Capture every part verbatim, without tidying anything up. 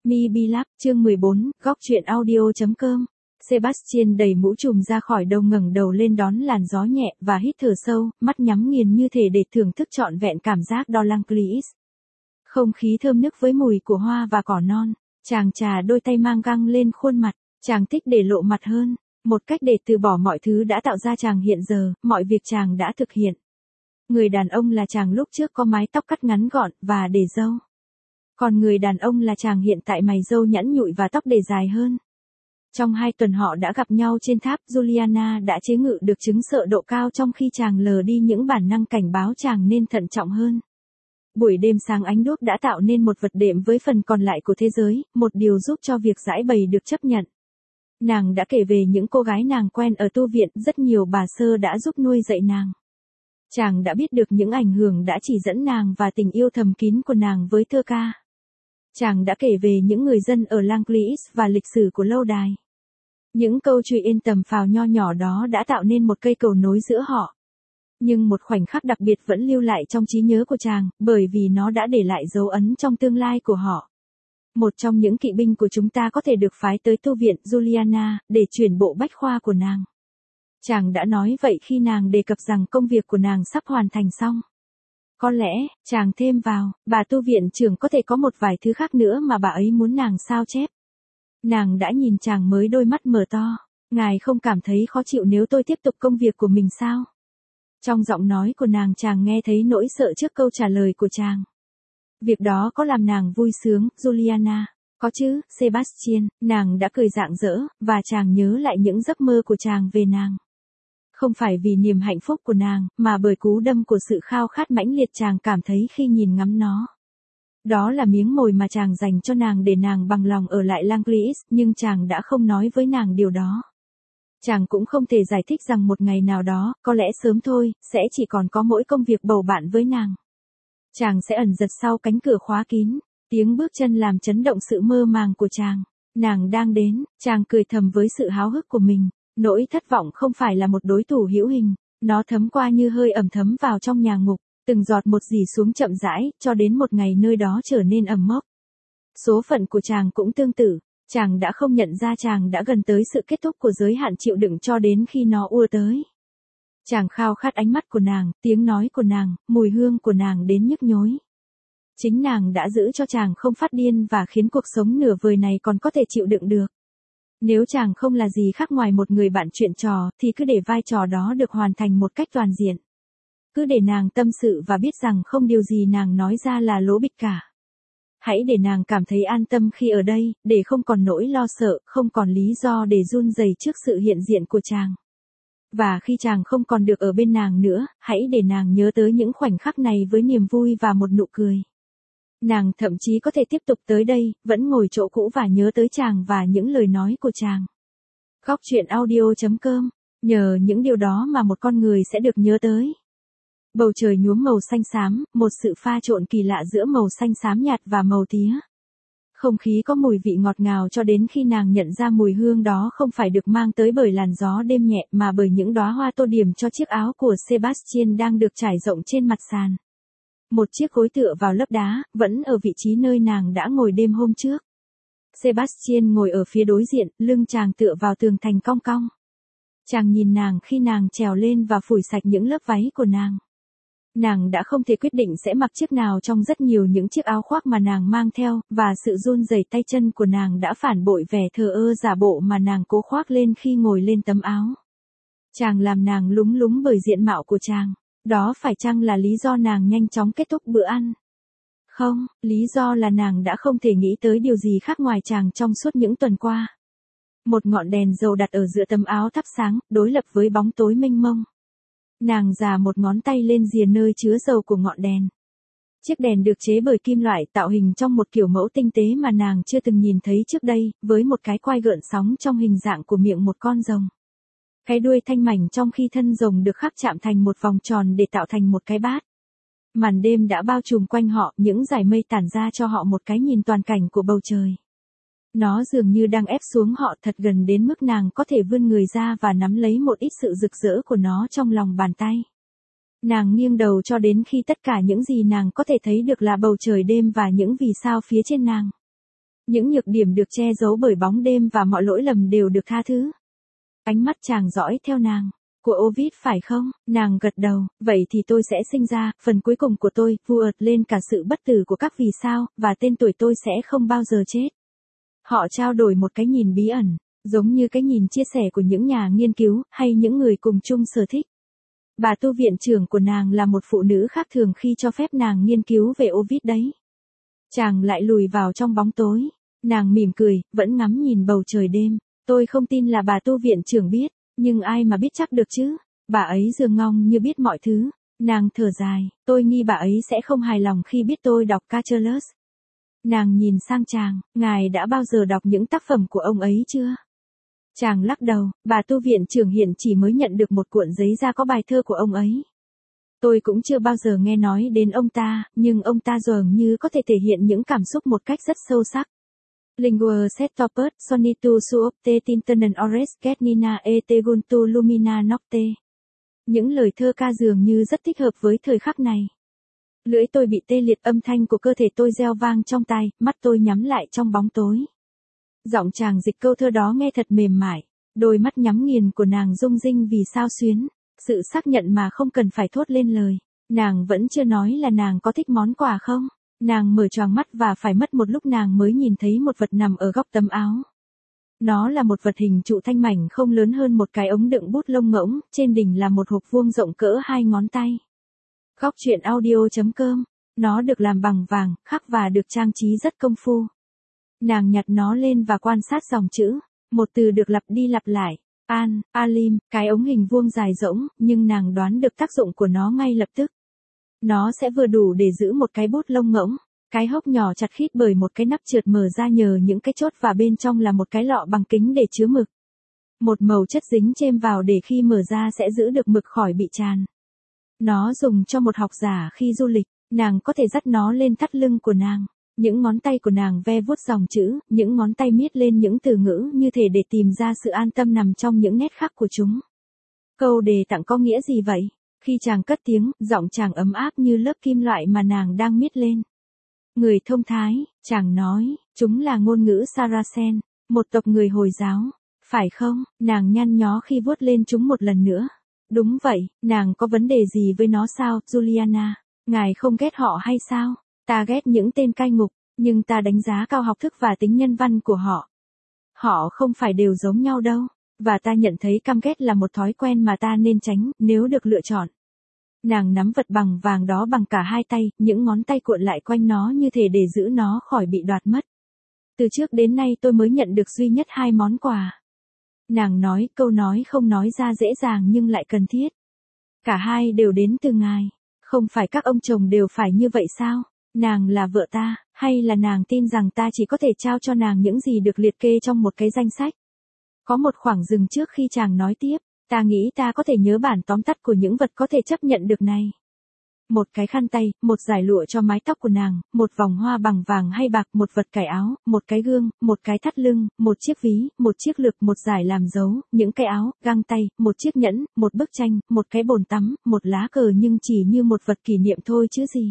MiBlog, chương mười bốn, góc truyện audio.com. Sebastian đẩy mũ trùm ra khỏi đầu, ngẩng đầu lên đón làn gió nhẹ và hít thở sâu, mắt nhắm nghiền như thể để thưởng thức trọn vẹn cảm giác đo Langleis. Không khí thơm nức với mùi của hoa và cỏ non, chàng trà đôi tay mang găng lên khuôn mặt, chàng thích để lộ mặt hơn, một cách để từ bỏ mọi thứ đã tạo ra chàng hiện giờ, mọi việc chàng đã thực hiện. Người đàn ông là chàng lúc trước có mái tóc cắt ngắn gọn và để râu. Còn người đàn ông là chàng hiện tại mày râu nhẵn nhụi và tóc để dài hơn. Trong hai tuần họ đã gặp nhau trên tháp, Juliana đã chế ngự được chứng sợ độ cao trong khi chàng lờ đi những bản năng cảnh báo chàng nên thận trọng hơn. Buổi đêm sáng ánh đuốc đã tạo nên một vật đệm với phần còn lại của thế giới, một điều giúp cho việc giải bày được chấp nhận. Nàng đã kể về những cô gái nàng quen ở tu viện, rất nhiều bà sơ đã giúp nuôi dạy nàng. Chàng đã biết được những ảnh hưởng đã chỉ dẫn nàng và tình yêu thầm kín của nàng với thơ ca. Chàng đã kể về những người dân ở Langleis và lịch sử của lâu đài. Những câu chuyện tầm phào nho nhỏ đó đã tạo nên một cây cầu nối giữa họ. Nhưng một khoảnh khắc đặc biệt vẫn lưu lại trong trí nhớ của chàng, bởi vì nó đã để lại dấu ấn trong tương lai của họ. Một trong những kỵ binh của chúng ta có thể được phái tới tu viện Juliana, để chuyển bộ bách khoa của nàng. Chàng đã nói vậy khi nàng đề cập rằng công việc của nàng sắp hoàn thành xong. Có lẽ, chàng thêm vào, bà tu viện trưởng có thể có một vài thứ khác nữa mà bà ấy muốn nàng sao chép. Nàng đã nhìn chàng mới đôi mắt mở to. Ngài không cảm thấy khó chịu nếu tôi tiếp tục công việc của mình sao? Trong giọng nói của nàng chàng nghe thấy nỗi sợ trước câu trả lời của chàng. Việc đó có làm nàng vui sướng, Juliana? Có chứ, Sebastian, nàng đã cười rạng rỡ, và chàng nhớ lại những giấc mơ của chàng về nàng. Không phải vì niềm hạnh phúc của nàng, mà bởi cú đâm của sự khao khát mãnh liệt chàng cảm thấy khi nhìn ngắm nó. Đó là miếng mồi mà chàng dành cho nàng để nàng bằng lòng ở lại Langleis, nhưng chàng đã không nói với nàng điều đó. Chàng cũng không thể giải thích rằng một ngày nào đó, có lẽ sớm thôi, sẽ chỉ còn có mỗi công việc bầu bạn với nàng. Chàng sẽ ẩn giật sau cánh cửa khóa kín, tiếng bước chân làm chấn động sự mơ màng của chàng. Nàng đang đến, chàng cười thầm với sự háo hức của mình. Nỗi thất vọng không phải là một đối thủ hữu hình, nó thấm qua như hơi ẩm thấm vào trong nhà ngục, từng giọt một rỉ xuống chậm rãi, cho đến một ngày nơi đó trở nên ẩm mốc. Số phận của chàng cũng tương tự, chàng đã không nhận ra chàng đã gần tới sự kết thúc của giới hạn chịu đựng cho đến khi nó ùa tới. Chàng khao khát ánh mắt của nàng, tiếng nói của nàng, mùi hương của nàng đến nhức nhối. Chính nàng đã giữ cho chàng không phát điên và khiến cuộc sống nửa vời này còn có thể chịu đựng được. Nếu chàng không là gì khác ngoài một người bạn chuyện trò, thì cứ để vai trò đó được hoàn thành một cách toàn diện. Cứ để nàng tâm sự và biết rằng không điều gì nàng nói ra là lố bịch cả. Hãy để nàng cảm thấy an tâm khi ở đây, để không còn nỗi lo sợ, không còn lý do để run rẩy trước sự hiện diện của chàng. Và khi chàng không còn được ở bên nàng nữa, hãy để nàng nhớ tới những khoảnh khắc này với niềm vui và một nụ cười. Nàng thậm chí có thể tiếp tục tới đây, vẫn ngồi chỗ cũ và nhớ tới chàng và những lời nói của chàng. Góc truyện audio.com. Nhờ những điều đó mà một con người sẽ được nhớ tới. Bầu trời nhuốm màu xanh xám, một sự pha trộn kỳ lạ giữa màu xanh xám nhạt và màu tía. Không khí có mùi vị ngọt ngào cho đến khi nàng nhận ra mùi hương đó không phải được mang tới bởi làn gió đêm nhẹ mà bởi những đóa hoa tô điểm cho chiếc áo của Sebastian đang được trải rộng trên mặt sàn. Một chiếc gối tựa vào lớp đá, vẫn ở vị trí nơi nàng đã ngồi đêm hôm trước. Sebastian ngồi ở phía đối diện, lưng chàng tựa vào tường thành cong cong. Chàng nhìn nàng khi nàng trèo lên và phủi sạch những lớp váy của nàng. Nàng đã không thể quyết định sẽ mặc chiếc nào trong rất nhiều những chiếc áo khoác mà nàng mang theo, và sự run rẩy tay chân của nàng đã phản bội vẻ thờ ơ giả bộ mà nàng cố khoác lên khi ngồi lên tấm áo. Chàng làm nàng lúng lúng bởi diện mạo của chàng. Đó phải chăng là lý do nàng nhanh chóng kết thúc bữa ăn? Không, lý do là nàng đã không thể nghĩ tới điều gì khác ngoài chàng trong suốt những tuần qua. Một ngọn đèn dầu đặt ở giữa tấm áo thắp sáng, đối lập với bóng tối mênh mông. Nàng già một ngón tay lên rìa nơi chứa dầu của ngọn đèn. Chiếc đèn được chế bởi kim loại tạo hình trong một kiểu mẫu tinh tế mà nàng chưa từng nhìn thấy trước đây, với một cái quai gợn sóng trong hình dạng của miệng một con rồng. Cái đuôi thanh mảnh trong khi thân rồng được khắc chạm thành một vòng tròn để tạo thành một cái bát. Màn đêm đã bao trùm quanh họ, những dải mây tản ra cho họ một cái nhìn toàn cảnh của bầu trời. Nó dường như đang ép xuống họ thật gần đến mức nàng có thể vươn người ra và nắm lấy một ít sự rực rỡ của nó trong lòng bàn tay. Nàng nghiêng đầu cho đến khi tất cả những gì nàng có thể thấy được là bầu trời đêm và những vì sao phía trên nàng. Những nhược điểm được che giấu bởi bóng đêm và mọi lỗi lầm đều được tha thứ. Ánh mắt chàng dõi theo nàng. Của Ovid phải không? Nàng gật đầu, vậy thì tôi sẽ sinh ra, phần cuối cùng của tôi, vượt lên cả sự bất tử của các vì sao, và tên tuổi tôi sẽ không bao giờ chết. Họ trao đổi một cái nhìn bí ẩn, giống như cái nhìn chia sẻ của những nhà nghiên cứu, hay những người cùng chung sở thích. Bà tu viện trưởng của nàng là một phụ nữ khác thường khi cho phép nàng nghiên cứu về Ovid đấy. Chàng lại lùi vào trong bóng tối. Nàng mỉm cười, vẫn ngắm nhìn bầu trời đêm. Tôi không tin là bà tu viện trưởng biết, nhưng ai mà biết chắc được chứ. Bà ấy dường ngong như biết mọi thứ. Nàng thở dài, tôi nghi bà ấy sẽ không hài lòng khi biết tôi đọc Catullus. Nàng nhìn sang chàng, ngài đã bao giờ đọc những tác phẩm của ông ấy chưa? Chàng lắc đầu, bà tu viện trưởng hiện chỉ mới nhận được một cuộn giấy da có bài thơ của ông ấy. Tôi cũng chưa bao giờ nghe nói đến ông ta, nhưng ông ta dường như có thể thể hiện những cảm xúc một cách rất sâu sắc. Linguae setopus sonitu suopte tintanen ores ketnina et teguntu lumina nocte. Những lời thơ ca dường như rất thích hợp với thời khắc này. Lưỡi tôi bị tê liệt, âm thanh của cơ thể tôi reo vang trong tai, mắt tôi nhắm lại trong bóng tối. Giọng chàng dịch câu thơ đó nghe thật mềm mại, đôi mắt nhắm nghiền của nàng rung rinh vì sao xuyến, sự xác nhận mà không cần phải thốt lên lời. Nàng vẫn chưa nói là nàng có thích món quà không? Nàng mở choàng mắt và phải mất một lúc nàng mới nhìn thấy một vật nằm ở góc tấm áo. Nó là một vật hình trụ thanh mảnh không lớn hơn một cái ống đựng bút lông ngỗng, trên đỉnh là một hộp vuông rộng cỡ hai ngón tay. Góc truyện audio chấm com. Nó được làm bằng vàng, khắc và được trang trí rất công phu. Nàng nhặt nó lên và quan sát dòng chữ. Một từ được lặp đi lặp lại. An, Alim, cái ống hình vuông dài rỗng, nhưng nàng đoán được tác dụng của nó ngay lập tức. Nó sẽ vừa đủ để giữ một cái bút lông ngỗng. Cái hốc nhỏ chặt khít bởi một cái nắp trượt mở ra nhờ những cái chốt và bên trong là một cái lọ bằng kính để chứa mực. Một màu chất dính chêm vào để khi mở ra sẽ giữ được mực khỏi bị tràn. Nó dùng cho một học giả khi du lịch, nàng có thể dắt nó lên thắt lưng của nàng. Những ngón tay của nàng ve vuốt dòng chữ, những ngón tay miết lên những từ ngữ như thể để tìm ra sự an tâm nằm trong những nét khắc của chúng. Câu đề tặng có nghĩa gì vậy? Khi chàng cất tiếng, giọng chàng ấm áp như lớp kim loại mà nàng đang miết lên. Người thông thái, chàng nói, chúng là ngôn ngữ Saracen, một tộc người Hồi giáo. Phải không? Nàng nhăn nhó khi vuốt lên chúng một lần nữa. Đúng vậy, nàng có vấn đề gì với nó sao, Juliana? Ngài không ghét họ hay sao? Ta ghét những tên cai ngục, nhưng ta đánh giá cao học thức và tính nhân văn của họ. Họ không phải đều giống nhau đâu, và ta nhận thấy căm ghét là một thói quen mà ta nên tránh, nếu được lựa chọn. Nàng nắm vật bằng vàng đó bằng cả hai tay, những ngón tay cuộn lại quanh nó như thể để giữ nó khỏi bị đoạt mất. Từ trước đến nay tôi mới nhận được duy nhất hai món quà. Nàng nói, câu nói không nói ra dễ dàng nhưng lại cần thiết. Cả hai đều đến từ ngài. Không phải các ông chồng đều phải như vậy sao? Nàng là vợ ta, hay là nàng tin rằng ta chỉ có thể trao cho nàng những gì được liệt kê trong một cái danh sách? Có một khoảng dừng trước khi chàng nói tiếp, ta nghĩ ta có thể nhớ bản tóm tắt của những vật có thể chấp nhận được này. Một cái khăn tay, một dải lụa cho mái tóc của nàng, một vòng hoa bằng vàng hay bạc, một vật cài áo, một cái gương, một cái thắt lưng, một chiếc ví, một chiếc lược, một dải làm dấu, những cái áo, găng tay, một chiếc nhẫn, một bức tranh, một cái bồn tắm, một lá cờ nhưng chỉ như một vật kỷ niệm thôi chứ gì.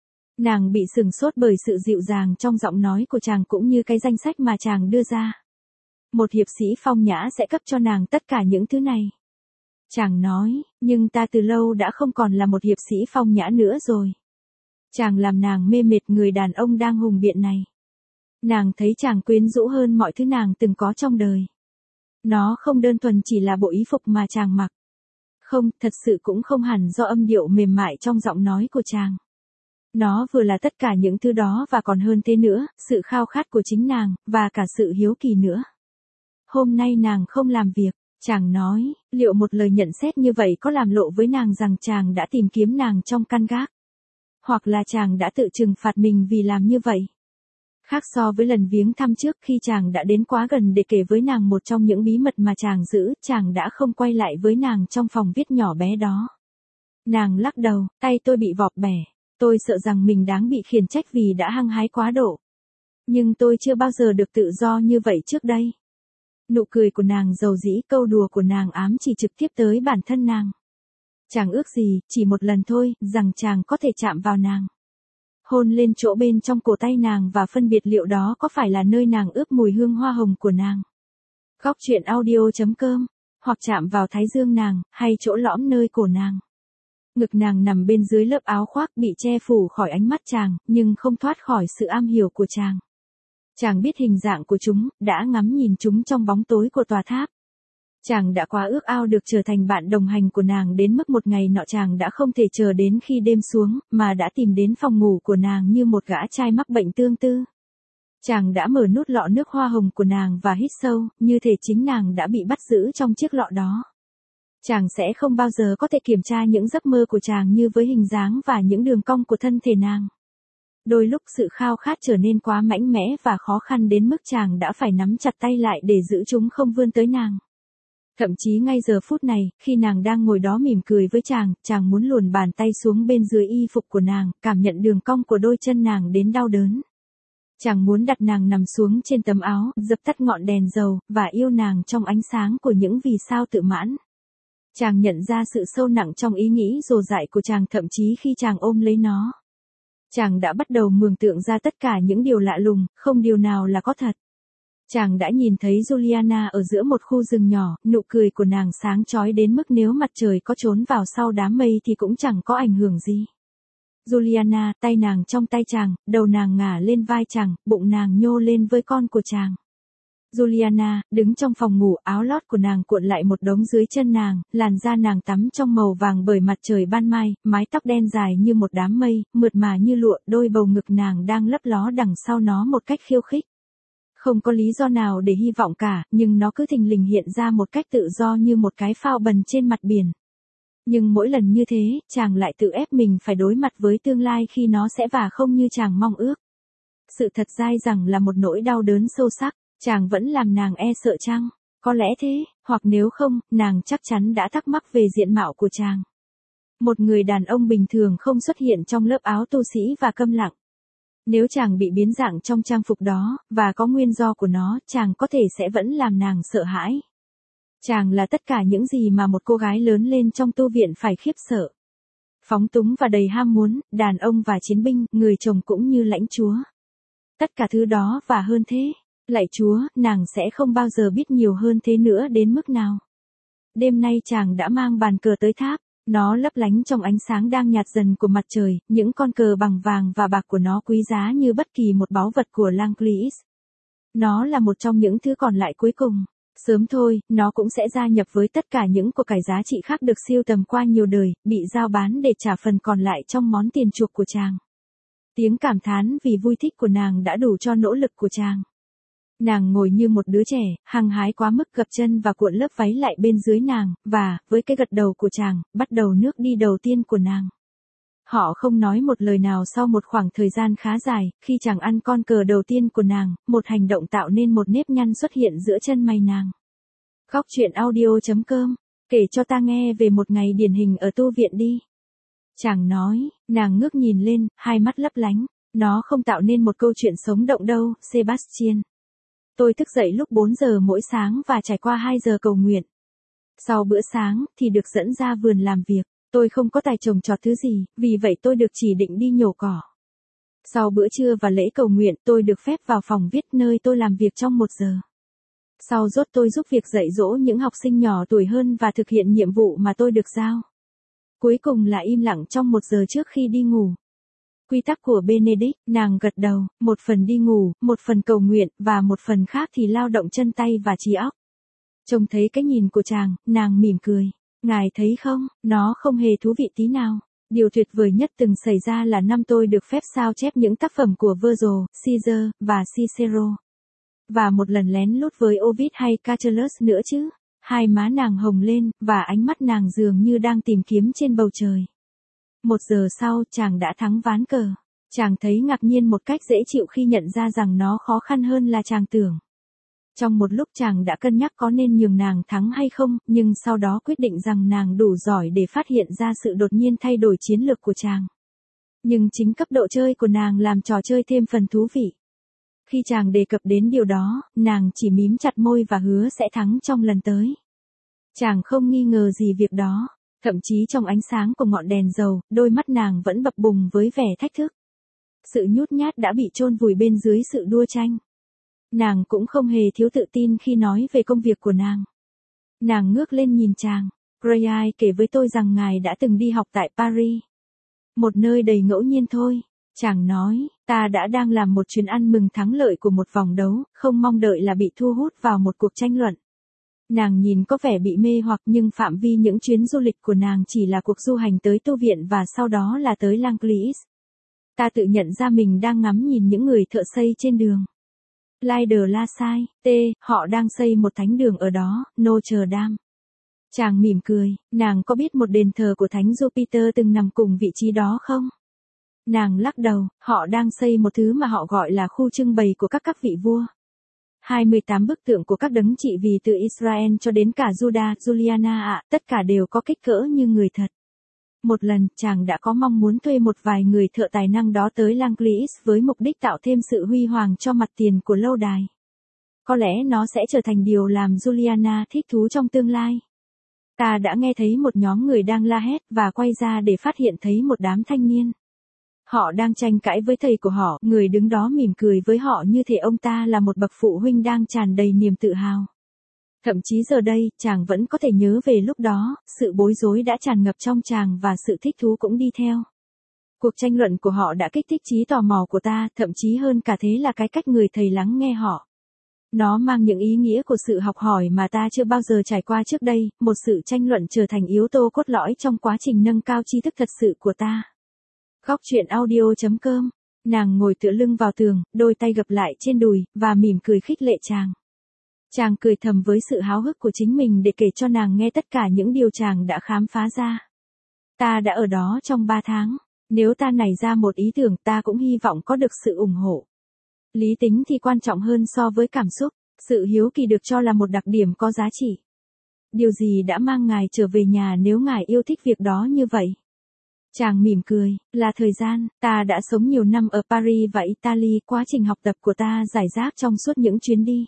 Nàng bị sửng sốt bởi sự dịu dàng trong giọng nói của chàng cũng như cái danh sách mà chàng đưa ra. Một hiệp sĩ phong nhã sẽ cấp cho nàng tất cả những thứ này. Chàng nói, nhưng ta từ lâu đã không còn là một hiệp sĩ phong nhã nữa rồi. Chàng làm nàng mê mệt người đàn ông đang hùng biện này. Nàng thấy chàng quyến rũ hơn mọi thứ nàng từng có trong đời. Nó không đơn thuần chỉ là bộ y phục mà chàng mặc. Không, thật sự cũng không hẳn do âm điệu mềm mại trong giọng nói của chàng. Nó vừa là tất cả những thứ đó và còn hơn thế nữa, sự khao khát của chính nàng, và cả sự hiếu kỳ nữa. Hôm nay nàng không làm việc. Chàng nói, liệu một lời nhận xét như vậy có làm lộ với nàng rằng chàng đã tìm kiếm nàng trong căn gác? Hoặc là chàng đã tự trừng phạt mình vì làm như vậy? Khác so với lần viếng thăm trước khi chàng đã đến quá gần để kể với nàng một trong những bí mật mà chàng giữ, chàng đã không quay lại với nàng trong phòng viết nhỏ bé đó. Nàng lắc đầu, tay tôi bị vọp bẻ. Tôi sợ rằng mình đáng bị khiển trách vì đã hăng hái quá độ. Nhưng tôi chưa bao giờ được tự do như vậy trước đây. Nụ cười của nàng dầu dĩ, câu đùa của nàng ám chỉ trực tiếp tới bản thân nàng. Chàng ước gì, chỉ một lần thôi, rằng chàng có thể chạm vào nàng. hôn lên chỗ bên trong cổ tay nàng và phân biệt liệu đó có phải là nơi nàng ướp mùi hương hoa hồng của nàng. Góc truyện audio chấm com, hoặc chạm vào thái dương nàng, hay chỗ lõm nơi cổ nàng. Ngực nàng nằm bên dưới lớp áo khoác bị che phủ khỏi ánh mắt chàng, nhưng không thoát khỏi sự am hiểu của chàng. Chàng biết hình dạng của chúng, đã ngắm nhìn chúng trong bóng tối của tòa tháp. Chàng đã quá ước ao được trở thành bạn đồng hành của nàng đến mức một ngày nọ chàng đã không thể chờ đến khi đêm xuống, mà đã tìm đến phòng ngủ của nàng như một gã trai mắc bệnh tương tư. Chàng đã mở nút lọ nước hoa hồng của nàng và hít sâu, như thể chính nàng đã bị bắt giữ trong chiếc lọ đó. Chàng sẽ không bao giờ có thể kiểm tra những giấc mơ của chàng như với hình dáng và những đường cong của thân thể nàng. Đôi lúc sự khao khát trở nên quá mạnh mẽ và khó khăn đến mức chàng đã phải nắm chặt tay lại để giữ chúng không vươn tới nàng. Thậm chí ngay giờ phút này, khi nàng đang ngồi đó mỉm cười với chàng, chàng muốn luồn bàn tay xuống bên dưới y phục của nàng, cảm nhận đường cong của đôi chân nàng đến đau đớn. Chàng muốn đặt nàng nằm xuống trên tấm áo, dập tắt ngọn đèn dầu, và yêu nàng trong ánh sáng của những vì sao tự mãn. Chàng nhận ra sự sâu nặng trong ý nghĩ dồ dại của chàng thậm chí khi chàng ôm lấy nó. Chàng đã bắt đầu mường tượng ra tất cả những điều lạ lùng, không điều nào là có thật. Chàng đã nhìn thấy Juliana ở giữa một khu rừng nhỏ, nụ cười của nàng sáng chói đến mức nếu mặt trời có trốn vào sau đám mây thì cũng chẳng có ảnh hưởng gì. Juliana, tay nàng trong tay chàng, đầu nàng ngả lên vai chàng, bụng nàng nhô lên với con của chàng. Juliana, đứng trong phòng ngủ, áo lót của nàng cuộn lại một đống dưới chân nàng, làn da nàng tắm trong màu vàng bởi mặt trời ban mai, mái tóc đen dài như một đám mây, mượt mà như lụa, đôi bầu ngực nàng đang lấp ló đằng sau nó một cách khiêu khích. Không có lý do nào để hy vọng cả, nhưng nó cứ thình lình hiện ra một cách tự do như một cái phao bần trên mặt biển. Nhưng mỗi lần như thế, chàng lại tự ép mình phải đối mặt với tương lai khi nó sẽ và không như chàng mong ước. Sự thật dai rằng là một nỗi đau đớn sâu sắc, chàng vẫn làm nàng e sợ chăng? Có lẽ thế, hoặc nếu không, nàng chắc chắn đã thắc mắc về diện mạo của chàng. Một người đàn ông bình thường không xuất hiện trong lớp áo tu sĩ và câm lặng. Nếu chàng bị biến dạng trong trang phục đó, và có nguyên do của nó, chàng có thể sẽ vẫn làm nàng sợ hãi. Chàng là tất cả những gì mà một cô gái lớn lên trong tu viện phải khiếp sợ. Phóng túng và đầy ham muốn, đàn ông và chiến binh, người chồng cũng như lãnh chúa. Tất cả thứ đó và hơn thế. Lạy Chúa, nàng sẽ không bao giờ biết nhiều hơn thế nữa đến mức nào. Đêm nay chàng đã mang bàn cờ tới tháp. Nó lấp lánh trong ánh sáng đang nhạt dần của mặt trời, những con cờ bằng vàng và bạc của nó quý giá như bất kỳ một báu vật của Langleys. Nó là một trong những thứ còn lại cuối cùng. Sớm thôi, nó cũng sẽ gia nhập với tất cả những của cải giá trị khác được siêu tầm qua nhiều đời, bị giao bán để trả phần còn lại trong món tiền chuộc của chàng. Tiếng cảm thán vì vui thích của nàng đã đủ cho nỗ lực của chàng. Nàng ngồi như một đứa trẻ, hăng hái quá mức gập chân và cuộn lớp váy lại bên dưới nàng, và, với cái gật đầu của chàng, bắt đầu nước đi đầu tiên của nàng. Họ không nói một lời nào sau một khoảng thời gian khá dài, khi chàng ăn con cờ đầu tiên của nàng, một hành động tạo nên một nếp nhăn xuất hiện giữa chân mày nàng. Góc truyện audio chấm com, kể cho ta nghe về một ngày điển hình ở tu viện đi. Chàng nói, nàng ngước nhìn lên, hai mắt lấp lánh, nó không tạo nên một câu chuyện sống động đâu, Sebastian. Tôi thức dậy lúc bốn giờ mỗi sáng và trải qua hai giờ cầu nguyện. Sau bữa sáng, thì được dẫn ra vườn làm việc. Tôi không có tài trồng trọt thứ gì, vì vậy tôi được chỉ định đi nhổ cỏ. Sau bữa trưa và lễ cầu nguyện, tôi được phép vào phòng viết nơi tôi làm việc trong một giờ. Sau rốt tôi giúp việc dạy dỗ những học sinh nhỏ tuổi hơn và thực hiện nhiệm vụ mà tôi được giao. Cuối cùng là im lặng trong một giờ trước khi đi ngủ. Quy tắc của Benedict, nàng gật đầu, một phần đi ngủ, một phần cầu nguyện, và một phần khác thì lao động chân tay và trí óc. Trông thấy cái nhìn của chàng, nàng mỉm cười. Ngài thấy không, nó không hề thú vị tí nào. Điều tuyệt vời nhất từng xảy ra là năm tôi được phép sao chép những tác phẩm của Virgil, Caesar, và Cicero. Và một lần lén lút với Ovid hay Catullus nữa chứ. Hai má nàng hồng lên, và ánh mắt nàng dường như đang tìm kiếm trên bầu trời. Một giờ sau, chàng đã thắng ván cờ. Chàng thấy ngạc nhiên một cách dễ chịu khi nhận ra rằng nó khó khăn hơn là chàng tưởng. Trong một lúc chàng đã cân nhắc có nên nhường nàng thắng hay không, nhưng sau đó quyết định rằng nàng đủ giỏi để phát hiện ra sự đột nhiên thay đổi chiến lược của chàng. Nhưng chính cấp độ chơi của nàng làm trò chơi thêm phần thú vị. Khi chàng đề cập đến điều đó, nàng chỉ mím chặt môi và hứa sẽ thắng trong lần tới. Chàng không nghi ngờ gì việc đó. Thậm chí trong ánh sáng của ngọn đèn dầu, đôi mắt nàng vẫn bập bùng với vẻ thách thức. Sự nhút nhát đã bị chôn vùi bên dưới sự đua tranh. Nàng cũng không hề thiếu tự tin khi nói về công việc của nàng. Nàng ngước lên nhìn chàng. Grayai kể với tôi rằng ngài đã từng đi học tại Paris. Một nơi đầy ngẫu nhiên thôi. Chàng nói, ta đã đang làm một chuyến ăn mừng thắng lợi của một vòng đấu, không mong đợi là bị thu hút vào một cuộc tranh luận. Nàng nhìn có vẻ bị mê hoặc nhưng phạm vi những chuyến du lịch của nàng chỉ là cuộc du hành tới tu viện và sau đó là tới Langlis. Ta tự nhận ra mình đang ngắm nhìn những người thợ xây trên đường. Lai de la Salle, T, họ đang xây một thánh đường ở đó, Notre Dame. Chàng mỉm cười, nàng có biết một đền thờ của thánh Jupiter từng nằm cùng vị trí đó không? Nàng lắc đầu, họ đang xây một thứ mà họ gọi là khu trưng bày của các các vị vua. hai mươi tám bức tượng của các đấng trị vì từ Israel cho đến cả Judah, Juliana ạ, tất cả đều có kích cỡ như người thật. Một lần, chàng đã có mong muốn thuê một vài người thợ tài năng đó tới Langlis với mục đích tạo thêm sự huy hoàng cho mặt tiền của lâu đài. Có lẽ nó sẽ trở thành điều làm Juliana thích thú trong tương lai. Ta đã nghe thấy một nhóm người đang la hét và quay ra để phát hiện thấy một đám thanh niên. Họ đang tranh cãi với thầy của họ, người đứng đó mỉm cười với họ như thể ông ta là một bậc phụ huynh đang tràn đầy niềm tự hào. Thậm chí giờ đây, chàng vẫn có thể nhớ về lúc đó, sự bối rối đã tràn ngập trong chàng và sự thích thú cũng đi theo. Cuộc tranh luận của họ đã kích thích trí tò mò của ta, thậm chí hơn cả thế là cái cách người thầy lắng nghe họ. Nó mang những ý nghĩa của sự học hỏi mà ta chưa bao giờ trải qua trước đây, một sự tranh luận trở thành yếu tố cốt lõi trong quá trình nâng cao tri thức thật sự của ta. Góc truyện audio chấm com. Nàng ngồi tựa lưng vào tường, đôi tay gập lại trên đùi, và mỉm cười khích lệ chàng. Chàng cười thầm với sự háo hức của chính mình để kể cho nàng nghe tất cả những điều chàng đã khám phá ra. Ta đã ở đó trong ba tháng. Nếu ta nảy ra một ý tưởng ta cũng hy vọng có được sự ủng hộ. Lý tính thì quan trọng hơn so với cảm xúc. Sự hiếu kỳ được cho là một đặc điểm có giá trị. Điều gì đã mang ngài trở về nhà nếu ngài yêu thích việc đó như vậy? Chàng mỉm cười, là thời gian, ta đã sống nhiều năm ở Paris và Italy, quá trình học tập của ta rải rác trong suốt những chuyến đi.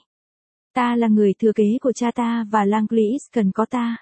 Ta là người thừa kế của cha ta và Langlis cần có ta.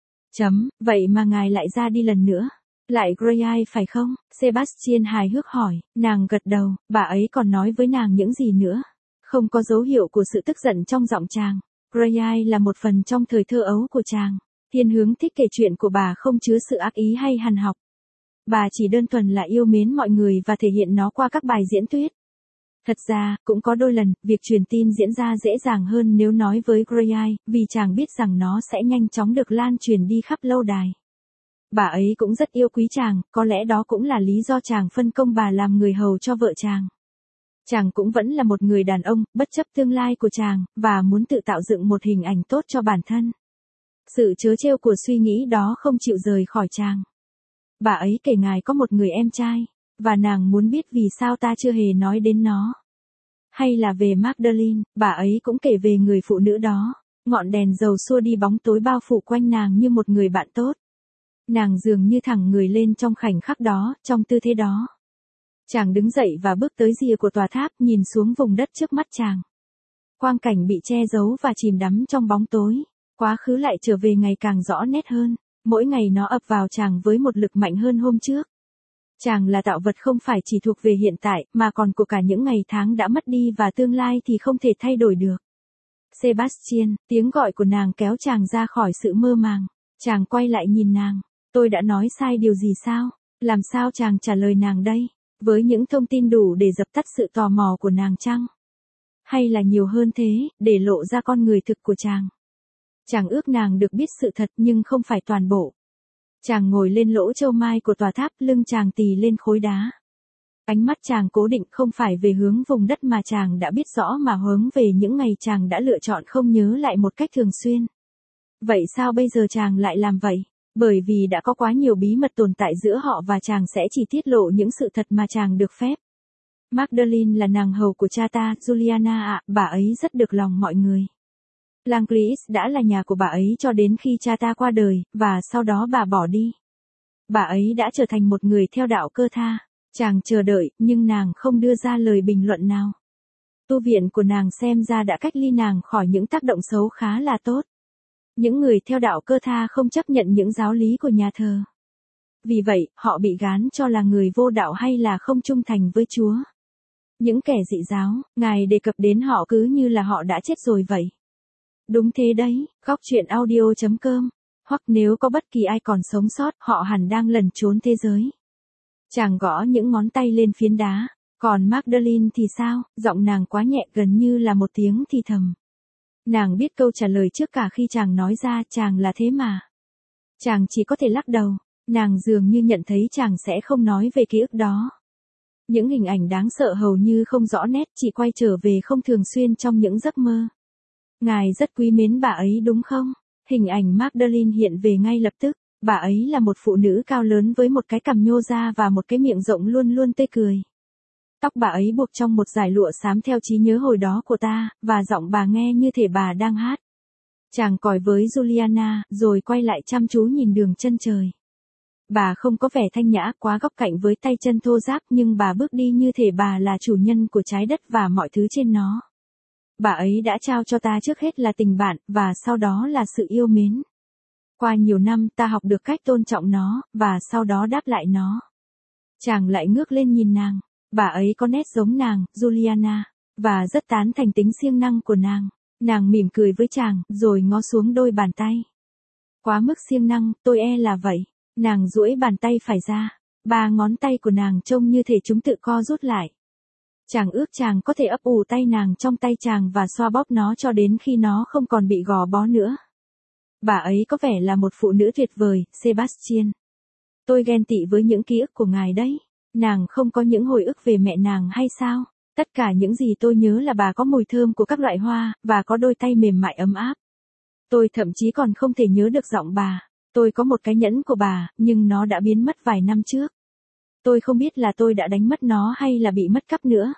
Chấm, vậy mà ngài lại ra đi lần nữa. Lại Grayai phải không? Sebastian hài hước hỏi, nàng gật đầu, bà ấy còn nói với nàng những gì nữa? Không có dấu hiệu của sự tức giận trong giọng chàng. Grayai là một phần trong thời thơ ấu của chàng. Thiên hướng thích kể chuyện của bà không chứa sự ác ý hay hằn học. Bà chỉ đơn thuần là yêu mến mọi người và thể hiện nó qua các bài diễn thuyết. Thật ra, cũng có đôi lần, việc truyền tin diễn ra dễ dàng hơn nếu nói với Grayai, vì chàng biết rằng nó sẽ nhanh chóng được lan truyền đi khắp lâu đài. Bà ấy cũng rất yêu quý chàng, có lẽ đó cũng là lý do chàng phân công bà làm người hầu cho vợ chàng. Chàng cũng vẫn là một người đàn ông, bất chấp tương lai của chàng, và muốn tự tạo dựng một hình ảnh tốt cho bản thân. Sự trớ trêu của suy nghĩ đó không chịu rời khỏi chàng. Bà ấy kể ngài có một người em trai, và nàng muốn biết vì sao ta chưa hề nói đến nó. Hay là về Magdalene, bà ấy cũng kể về người phụ nữ đó. Ngọn đèn dầu xua đi bóng tối bao phủ quanh nàng như một người bạn tốt. Nàng dường như thẳng người lên trong khoảnh khắc đó, trong tư thế đó. Chàng đứng dậy và bước tới rìa của tòa tháp, nhìn xuống vùng đất trước mắt chàng. Quang cảnh bị che giấu và chìm đắm trong bóng tối. Quá khứ lại trở về ngày càng rõ nét hơn. Mỗi ngày nó ập vào chàng với một lực mạnh hơn hôm trước. Chàng là tạo vật không phải chỉ thuộc về hiện tại, mà còn của cả những ngày tháng đã mất đi và tương lai thì không thể thay đổi được. Sebastian, tiếng gọi của nàng kéo chàng ra khỏi sự mơ màng. Chàng quay lại nhìn nàng. Tôi đã nói sai điều gì sao? Làm sao chàng trả lời nàng đây? Với những thông tin đủ để dập tắt sự tò mò của nàng chăng? Hay là nhiều hơn thế, để lộ ra con người thực của chàng? Chàng ước nàng được biết sự thật nhưng không phải toàn bộ. Chàng ngồi lên lỗ châu mai của tòa tháp, lưng chàng tì lên khối đá. Ánh mắt chàng cố định không phải về hướng vùng đất mà chàng đã biết rõ mà hướng về những ngày chàng đã lựa chọn không nhớ lại một cách thường xuyên. Vậy sao bây giờ chàng lại làm vậy? Bởi vì đã có quá nhiều bí mật tồn tại giữa họ và chàng sẽ chỉ tiết lộ những sự thật mà chàng được phép. Magdalene là nàng hầu của cha ta, Juliana ạ, bà ấy rất được lòng mọi người. Langlis đã là nhà của bà ấy cho đến khi cha ta qua đời, và sau đó bà bỏ đi. Bà ấy đã trở thành một người theo đạo Cơ Tha. Chàng chờ đợi, nhưng nàng không đưa ra lời bình luận nào. Tu viện của nàng xem ra đã cách ly nàng khỏi những tác động xấu khá là tốt. Những người theo đạo Cơ Tha không chấp nhận những giáo lý của nhà thờ. Vì vậy, họ bị gán cho là người vô đạo hay là không trung thành với Chúa. Những kẻ dị giáo, Ngài đề cập đến họ cứ như là họ đã chết rồi vậy. Đúng thế đấy, góc truyện audio chấm com. Hoặc nếu có bất kỳ ai còn sống sót, họ hẳn đang lẩn trốn thế giới. Chàng gõ những ngón tay lên phiến đá. Còn Magdalene thì sao, giọng nàng quá nhẹ gần như là một tiếng thì thầm. Nàng biết câu trả lời trước cả khi chàng nói ra chàng là thế mà. Chàng chỉ có thể lắc đầu, nàng dường như nhận thấy chàng sẽ không nói về ký ức đó. Những hình ảnh đáng sợ hầu như không rõ nét, chỉ quay trở về không thường xuyên trong những giấc mơ. Ngài rất quý mến bà ấy đúng không? Hình ảnh Magdalene hiện về ngay lập tức, bà ấy là một phụ nữ cao lớn với một cái cằm nhô ra và một cái miệng rộng luôn luôn tươi cười. Tóc bà ấy buộc trong một dải lụa xám theo trí nhớ hồi đó của ta, và giọng bà nghe như thể bà đang hát. Chàng còi với Juliana, rồi quay lại chăm chú nhìn đường chân trời. Bà không có vẻ thanh nhã quá góc cạnh với tay chân thô ráp, nhưng bà bước đi như thể bà là chủ nhân của trái đất và mọi thứ trên nó. Bà ấy đã trao cho ta trước hết là tình bạn, và sau đó là sự yêu mến. Qua nhiều năm ta học được cách tôn trọng nó, và sau đó đáp lại nó. Chàng lại ngước lên nhìn nàng. Bà ấy có nét giống nàng, Juliana, và rất tán thành tính siêng năng của nàng. Nàng mỉm cười với chàng, rồi ngó xuống đôi bàn tay. Quá mức siêng năng, tôi e là vậy. Nàng duỗi bàn tay phải ra. Ba ngón tay của nàng trông như thể chúng tự co rút lại. Chàng ước chàng có thể ấp ủ tay nàng trong tay chàng và xoa bóp nó cho đến khi nó không còn bị gò bó nữa. Bà ấy có vẻ là một phụ nữ tuyệt vời, Sebastian. Tôi ghen tị với những ký ức của ngài đấy. Nàng không có những hồi ức về mẹ nàng hay sao? Tất cả những gì tôi nhớ là bà có mùi thơm của các loại hoa, và có đôi tay mềm mại ấm áp. Tôi thậm chí còn không thể nhớ được giọng bà. Tôi có một cái nhẫn của bà, nhưng nó đã biến mất vài năm trước. Tôi không biết là tôi đã đánh mất nó hay là bị mất cắp nữa.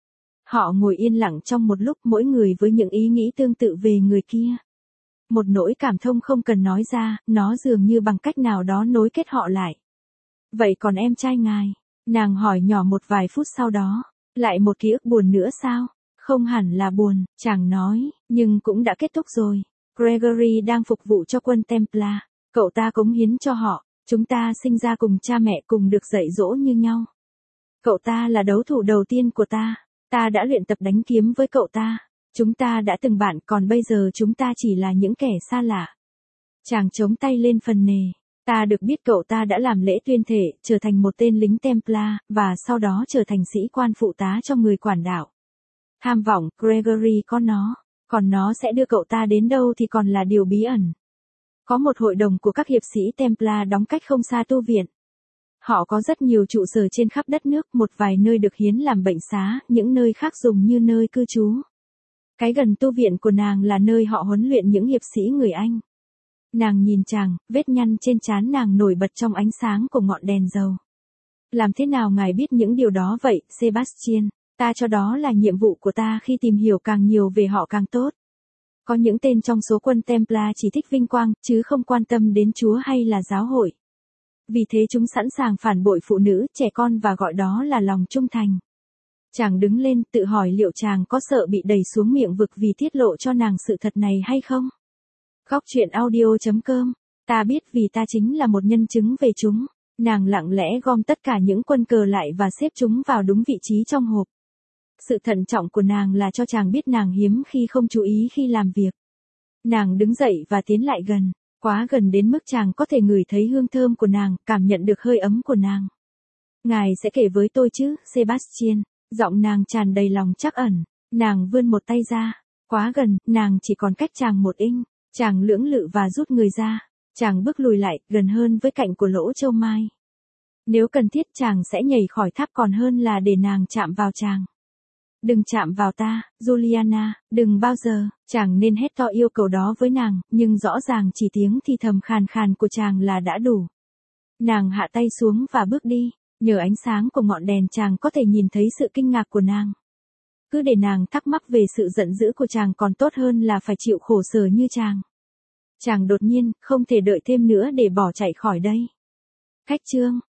Họ ngồi yên lặng trong một lúc, mỗi người với những ý nghĩ tương tự về người kia. Một nỗi cảm thông không cần nói ra, nó dường như bằng cách nào đó nối kết họ lại. Vậy còn em trai ngài? Nàng hỏi nhỏ một vài phút sau đó. Lại một ký ức buồn nữa sao? Không hẳn là buồn, chàng nói, nhưng cũng đã kết thúc rồi. Gregory đang phục vụ cho quân Templar. Cậu ta cống hiến cho họ. Chúng ta sinh ra cùng cha mẹ, cùng được dạy dỗ như nhau. Cậu ta là đấu thủ đầu tiên của ta. Ta đã luyện tập đánh kiếm với cậu ta. Chúng ta đã từng bạn, còn bây giờ chúng ta chỉ là những kẻ xa lạ. Chàng chống tay lên phần nề. Ta được biết cậu ta đã làm lễ tuyên thệ, trở thành một tên lính Templar, và sau đó trở thành sĩ quan phụ tá cho người quản đạo. Tham vọng, Gregory có nó, còn nó sẽ đưa cậu ta đến đâu thì còn là điều bí ẩn. Có một hội đồng của các hiệp sĩ Templar đóng cách không xa tu viện. Họ có rất nhiều trụ sở trên khắp đất nước, một vài nơi được hiến làm bệnh xá, những nơi khác dùng như nơi cư trú. Cái gần tu viện của nàng là nơi họ huấn luyện những hiệp sĩ người Anh. Nàng nhìn chàng, vết nhăn trên trán nàng nổi bật trong ánh sáng của ngọn đèn dầu. Làm thế nào ngài biết những điều đó vậy, Sebastian? Ta cho đó là nhiệm vụ của ta, khi tìm hiểu càng nhiều về họ càng tốt. Có những tên trong số quân Templar chỉ thích vinh quang, chứ không quan tâm đến Chúa hay là giáo hội. Vì thế chúng sẵn sàng phản bội phụ nữ, trẻ con và gọi đó là lòng trung thành. Chàng đứng lên, tự hỏi liệu chàng có sợ bị đẩy xuống miệng vực vì tiết lộ cho nàng sự thật này hay không? Góc truyện audio chấm com. Ta biết vì ta chính là một nhân chứng về chúng. Nàng lặng lẽ gom tất cả những quân cờ lại và xếp chúng vào đúng vị trí trong hộp. Sự thận trọng của nàng là cho chàng biết nàng hiếm khi không chú ý khi làm việc. Nàng đứng dậy và tiến lại gần, quá gần đến mức chàng có thể ngửi thấy hương thơm của nàng, cảm nhận được hơi ấm của nàng. Ngài sẽ kể với tôi chứ, Sebastian. Giọng nàng tràn đầy lòng trắc ẩn. Nàng vươn một tay ra. Quá gần, nàng chỉ còn cách chàng một inch. Chàng lưỡng lự và rút người ra. Chàng bước lùi lại, gần hơn với cạnh của lỗ châu mai. Nếu cần thiết chàng sẽ nhảy khỏi tháp còn hơn là để nàng chạm vào chàng. Đừng chạm vào ta, Juliana, đừng bao giờ. Chàng nên hét to yêu cầu đó với nàng, nhưng rõ ràng chỉ tiếng thì thầm khàn khàn của chàng là đã đủ. Nàng hạ tay xuống và bước đi. Nhờ ánh sáng của ngọn đèn chàng có thể nhìn thấy sự kinh ngạc của nàng. Cứ để nàng thắc mắc về sự giận dữ của chàng còn tốt hơn là phải chịu khổ sở như chàng. Chàng đột nhiên, không thể đợi thêm nữa để bỏ chạy khỏi đây. Khách chương.